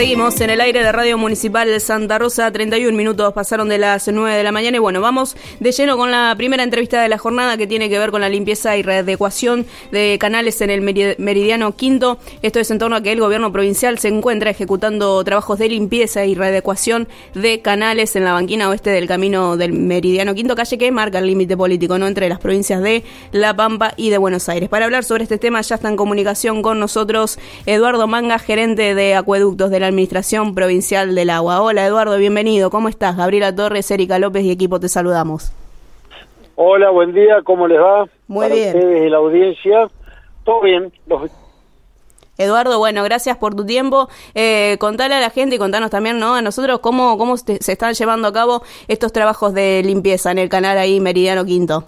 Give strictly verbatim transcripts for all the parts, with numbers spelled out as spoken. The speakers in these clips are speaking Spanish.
Seguimos en el aire de Radio Municipal de Santa Rosa, treinta y un minutos pasaron de las nueve de la mañana y bueno, vamos de lleno con la primera entrevista de la jornada que tiene que ver con la limpieza y readecuación de canales en el Meridiano Quinto. Esto es en torno a que el gobierno provincial se encuentra ejecutando trabajos de limpieza y readecuación de canales en la banquina oeste del camino del Meridiano Quinto, calle que marca el límite político, ¿no?, entre las provincias de La Pampa y de Buenos Aires. Para hablar sobre este tema ya está en comunicación con nosotros Eduardo Manga, gerente de Acueductos de la Administración Provincial del Agua. Hola Eduardo, bienvenido. ¿Cómo estás? Gabriela Torres, Erika López y equipo te saludamos. Hola, buen día, ¿cómo les va? Muy Para bien. ustedes y la audiencia, todo bien. Los... Eduardo, bueno, gracias por tu tiempo. Eh, contale a la gente y contanos también, ¿no?, a nosotros cómo, cómo se, se están llevando a cabo estos trabajos de limpieza en el canal ahí Meridiano Quinto.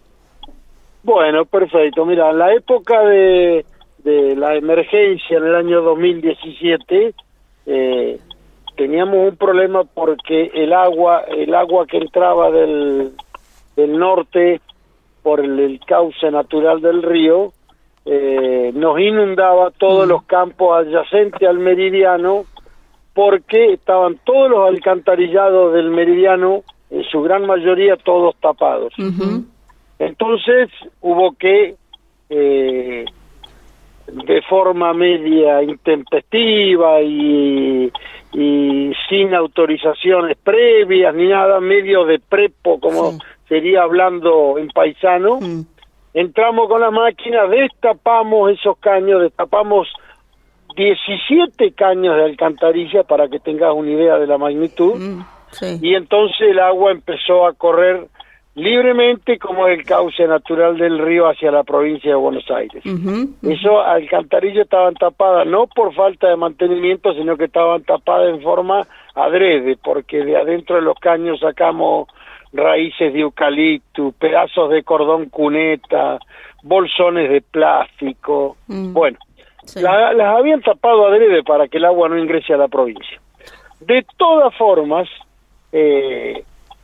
Bueno, perfecto. Mira, en la época de, de la emergencia en el año dos mil diecisiete, eh, teníamos un problema porque el agua, el agua que entraba del, del norte por el, el cauce natural del río, eh, nos inundaba todos mm. los campos adyacentes al meridiano, porque estaban todos los alcantarillados del meridiano, en su gran mayoría todos tapados. Uh-huh. Entonces hubo que, eh, de forma media intempestiva y, y sin autorizaciones previas ni nada, medio de prepo, como sí. sería hablando en paisano, mm. entramos con la máquina, destapamos esos caños, destapamos diecisiete caños de alcantarilla, para que tengas una idea de la magnitud, mm. sí. y entonces el agua empezó a correr libremente como el cauce natural del río hacia la provincia de Buenos Aires. Uh-huh, uh-huh. Esos alcantarillas estaban tapadas no por falta de mantenimiento, sino que estaban tapadas en forma adrede, porque de adentro de los caños sacamos raíces de eucalipto, pedazos de cordón cuneta, bolsones de plástico. Uh-huh. Bueno, sí. la, las habían tapado adrede para que el agua no ingrese a la provincia. De todas formas, eh,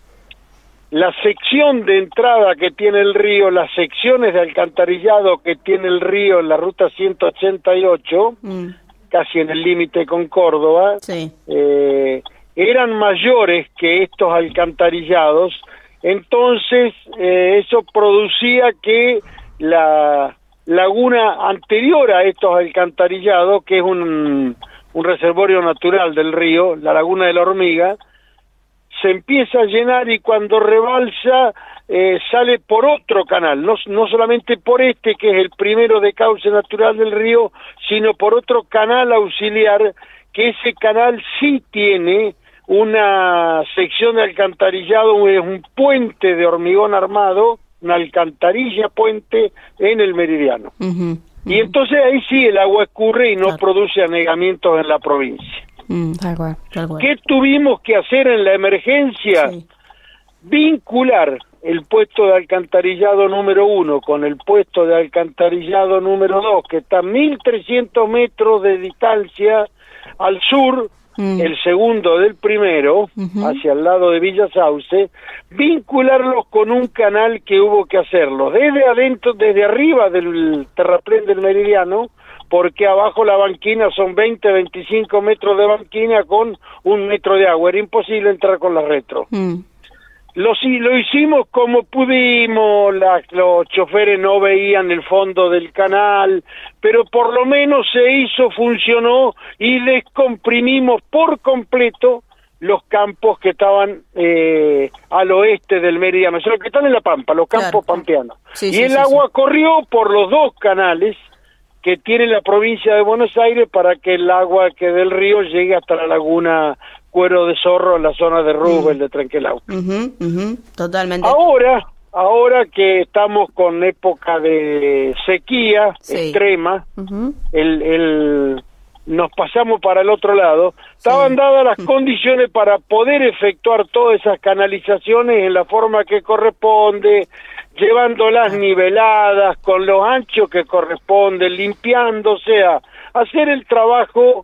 la sección de entrada que tiene el río, las secciones de alcantarillado que tiene el río en la ruta ciento ochenta y ocho, mm. casi en el límite con Córdoba, sí. eh, eran mayores que estos alcantarillados, entonces eh, eso producía que la laguna anterior a estos alcantarillados, que es un, un reservorio natural del río, la laguna de la Hormiga, se empieza a llenar y cuando rebalsa eh, sale por otro canal, no, no solamente por este que es el primero de cauce natural del río, sino por otro canal auxiliar, que ese canal sí tiene una sección de alcantarillado, es un puente de hormigón armado, una alcantarilla puente en el meridiano. Uh-huh, uh-huh. Y entonces ahí sí el agua escurre y no claro. produce anegamientos en la provincia. Mm, tal cual, tal cual. ¿Qué tuvimos que hacer en la emergencia? Sí. Vincular el puesto de alcantarillado número uno con el puesto de alcantarillado número dos, que está a mil trescientos metros de distancia al sur, mm. el segundo del primero, uh-huh. hacia el lado de Villa Sauce, vincularlos con un canal que hubo que hacerlo desde adentro, desde arriba del terraplén del meridiano, porque abajo la banquina son veinte, veinticinco metros de banquina con un metro de agua, era imposible entrar con la retro. Mm. Lo, lo hicimos como pudimos, la, los choferes no veían el fondo del canal, pero por lo menos se hizo, funcionó y descomprimimos por completo los campos que estaban eh, al oeste del meridiano, o sea, los que están en la Pampa, los campos claro. pampeanos. Sí, y sí, el sí, agua sí. corrió por los dos canales que tiene la provincia de Buenos Aires para que el agua que del río llegue hasta la laguna Cuero de Zorro en la zona de Rubel, mm. de Trenquelauquen. Uh-huh, uh-huh, totalmente. Ahora, ahora que estamos con época de sequía sí. extrema, uh-huh. el, el, nos pasamos para el otro lado, sí. estaban dadas las uh-huh. condiciones para poder efectuar todas esas canalizaciones en la forma que corresponde, llevándolas niveladas, con los anchos que corresponden, limpiando, o sea, hacer el trabajo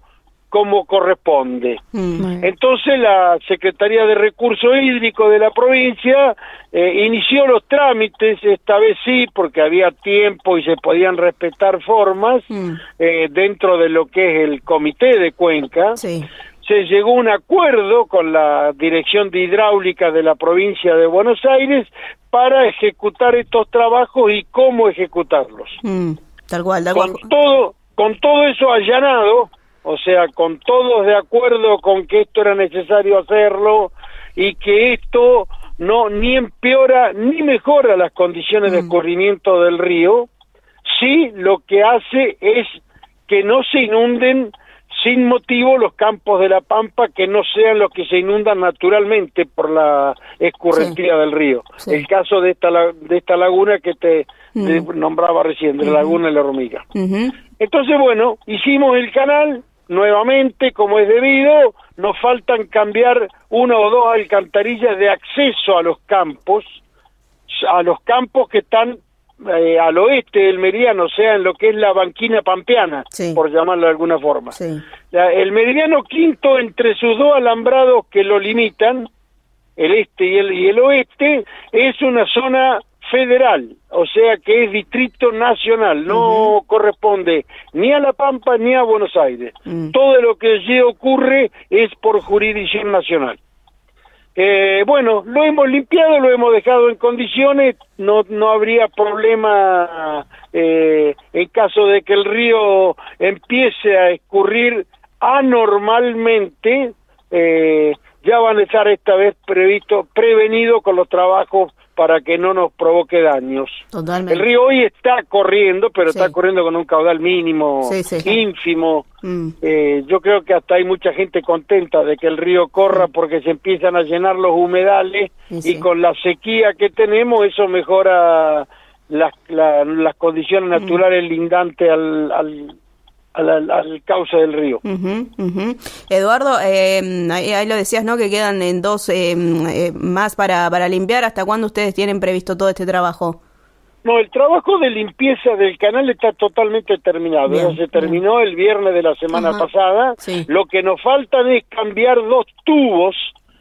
como corresponde. Mm. Entonces la Secretaría de Recursos Hídricos de la provincia eh, inició los trámites, esta vez sí, porque había tiempo y se podían respetar formas Mm. eh, dentro de lo que es el Comité de Cuenca. Sí. Se llegó a un acuerdo con la Dirección de Hidráulica de la provincia de Buenos Aires para ejecutar estos trabajos y cómo ejecutarlos. Mm. Tal cual, tal Con cual. todo, con todo eso allanado, o sea, con todos de acuerdo con que esto era necesario hacerlo y que esto no ni empeora ni mejora las condiciones Mm. de escurrimiento del río, sí lo que hace es que no se inunden sin motivo los campos de la Pampa, que no sean los que se inundan naturalmente por la escurrentía Sí. del río. Sí. El caso de esta la- de esta laguna que te, Mm. te nombraba recién, de la Ujú. laguna de la Hormiga. Ujú. Entonces, bueno, hicimos el canal nuevamente como es debido, nos faltan cambiar una o dos alcantarillas de acceso a los campos, a los campos que están eh, al oeste del meridiano, o sea, en lo que es la banquina pampeana, Sí. por llamarlo de alguna forma. Sí. La- el meridiano quinto, entre sus dos alambrados que lo limitan, el este y el, y el oeste, es una zona federal, o sea que es distrito nacional, no Ujú. corresponde ni a La Pampa ni a Buenos Aires. Mm. Todo lo que allí ocurre es por jurisdicción nacional. Eh, bueno, lo hemos limpiado, lo hemos dejado en condiciones, no no habría problema eh, en caso de que el río empiece a escurrir anormalmente, eh, ya van a estar esta vez previsto, prevenido con los trabajos para que no nos provoque daños. Totalmente. El río hoy está corriendo, pero Sí. está corriendo con un caudal mínimo, Sí, sí. ínfimo. Mm. Eh, yo creo que hasta hay mucha gente contenta de que el río corra porque se empiezan a llenar los humedales Sí, y sí. con la sequía que tenemos eso mejora las, la- las condiciones naturales lindantes al, al, al, al- al cauce del río. Ujú, ujú. Eduardo, eh, ahí, ahí lo decías, ¿no? Que quedan en dos eh, eh, más para, para limpiar. ¿Hasta cuándo ustedes tienen previsto todo este trabajo? No, el trabajo de limpieza del canal está totalmente terminado. Bien, Ya se terminó el viernes de la semana Ajá. pasada. Sí. Lo que nos faltan es cambiar dos tubos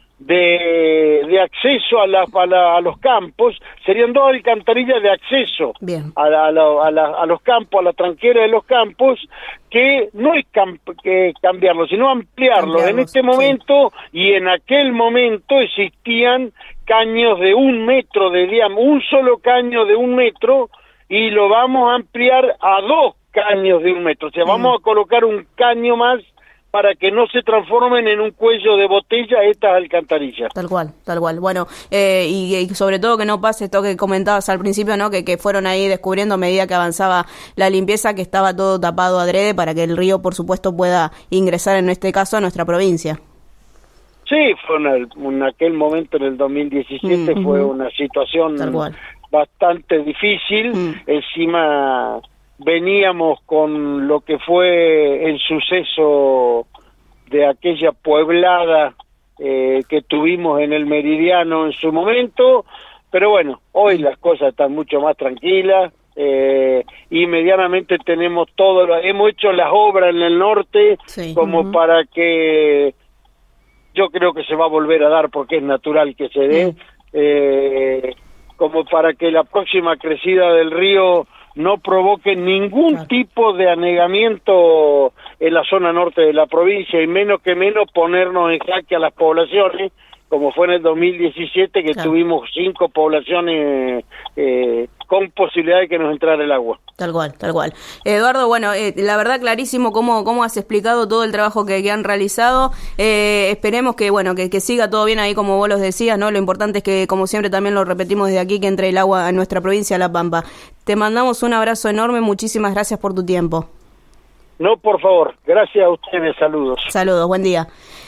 de, de acceso a, la, a, la- a los campos. Serían dos alcantarillas de acceso Bien. a, la- a, la- a, la- a los campos, a la tranquera de los campos, que no es camp- que cambiarlos, sino ampliarlos. En Ampliarlos, este sí. momento y en aquel momento existían caños de un metro de diámetro, un solo caño de un metro, y lo vamos a ampliar a dos caños de un metro. O sea, vamos a colocar un caño más para que no se transformen en un cuello de botella estas alcantarillas. Tal cual, tal cual. Bueno, eh, y, y sobre todo que no pase esto que comentabas al principio, ¿no? Que, que fueron ahí descubriendo a medida que avanzaba la limpieza que estaba todo tapado adrede para que el río, por supuesto, pueda ingresar, en este caso, a nuestra provincia. Sí, fue una- en aquel momento, en el dos mil diecisiete, Mm, fue ujú. una situación Tal cual. bastante difícil. Mm. Encima veníamos con lo que fue el suceso de aquella pueblada eh, que tuvimos en el Meridiano en su momento, pero bueno, hoy las cosas están mucho más tranquilas. Eh, y medianamente tenemos todo, lo- hemos hecho las obras en el norte Sí. como Ujú. para que yo creo que se va a volver a dar porque es natural que se dé, Mm. eh, como para que la próxima crecida del río no provoque ningún Claro. tipo de anegamiento en la zona norte de la provincia y menos que menos ponernos en jaque a las poblaciones, como fue en el dos mil diecisiete que Claro. tuvimos cinco poblaciones eh, con posibilidad de que nos entrara el agua. Tal cual, tal cual. Eduardo, bueno, eh, la verdad clarísimo cómo, cómo has explicado todo el trabajo que, que han realizado. Eh, esperemos que, bueno, que, que siga todo bien ahí como vos los decías, ¿no? Lo importante es que, como siempre también lo repetimos desde aquí, que entre el agua a nuestra provincia, La Pampa. Te mandamos un abrazo enorme, muchísimas gracias por tu tiempo. No, por favor, gracias a ustedes, saludos. Saludos, buen día.